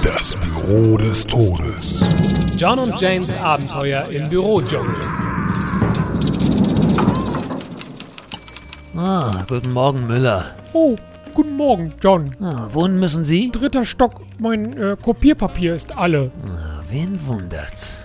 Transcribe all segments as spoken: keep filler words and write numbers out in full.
Das Büro des Todes. John und Janes Abenteuer im Bürodschungel. Ah, guten Morgen, Müller. Oh, guten Morgen, John. Ah, wohin müssen Sie? Dritter Stock, mein äh, Kopierpapier ist alle. Ah, wen wundert's?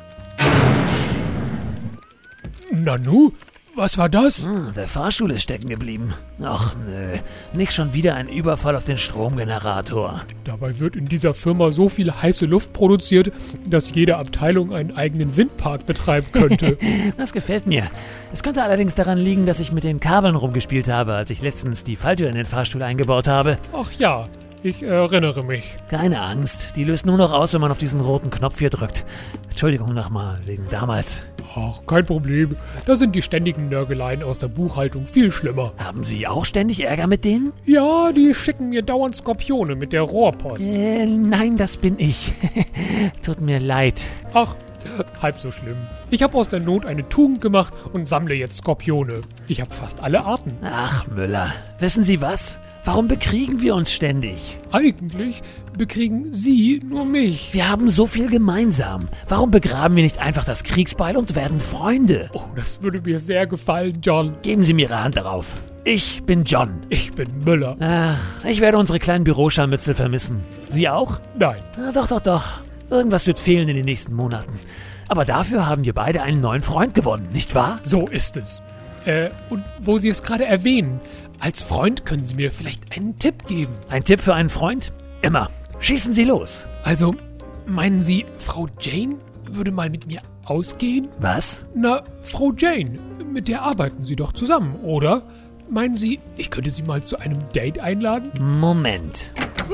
Nanu, was war das? Ah, der Fahrstuhl ist stecken geblieben. Ach nö, nicht schon wieder ein Überfall auf den Stromgenerator. Dabei wird in dieser Firma so viel heiße Luft produziert, dass jede Abteilung einen eigenen Windpark betreiben könnte. Das gefällt mir. Es könnte allerdings daran liegen, dass ich mit den Kabeln rumgespielt habe, als ich letztens die Falltür in den Fahrstuhl eingebaut habe. Ach ja, ich erinnere mich. Keine Angst, die löst nur noch aus, wenn man auf diesen roten Knopf hier drückt. Entschuldigung nochmal, wegen damals. Ach, kein Problem. Da sind die ständigen Nörgeleien aus der Buchhaltung viel schlimmer. Haben Sie auch ständig Ärger mit denen? Ja, die schicken mir dauernd Skorpione mit der Rohrpost. Äh, nein, das bin ich. Tut mir leid. Ach, halb so schlimm. Ich habe aus der Not eine Tugend gemacht und sammle jetzt Skorpione. Ich habe fast alle Arten. Ach, Müller, wissen Sie was? Warum bekriegen wir uns ständig? Eigentlich bekriegen Sie nur mich. Wir haben so viel gemeinsam. Warum begraben wir nicht einfach das Kriegsbeil und werden Freunde? Oh, das würde mir sehr gefallen, John. Geben Sie mir Ihre Hand darauf. Ich bin John. Ich bin Müller. Ach, ich werde unsere kleinen Büroscharmützel vermissen. Sie auch? Nein. Na, doch, doch, doch. Irgendwas wird fehlen in den nächsten Monaten. Aber dafür haben wir beide einen neuen Freund gewonnen, nicht wahr? So ist es. Äh, und wo Sie es gerade erwähnen, als Freund können Sie mir vielleicht einen Tipp geben. Ein Tipp für einen Freund? Immer. Schießen Sie los. Also, meinen Sie, Frau Jane würde mal mit mir ausgehen? Was? Na, Frau Jane, mit der arbeiten Sie doch zusammen, oder? Meinen Sie, ich könnte Sie mal zu einem Date einladen? Moment.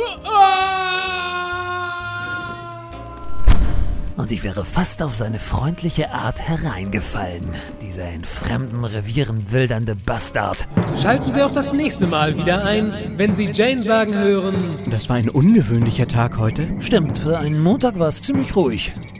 Und ich wäre fast auf seine freundliche Art hereingefallen. Dieser in fremden Revieren wildernde Bastard. Schalten Sie auch das nächste Mal wieder ein, wenn Sie Jane sagen hören. Das war ein ungewöhnlicher Tag heute. Stimmt, für einen Montag war es ziemlich ruhig.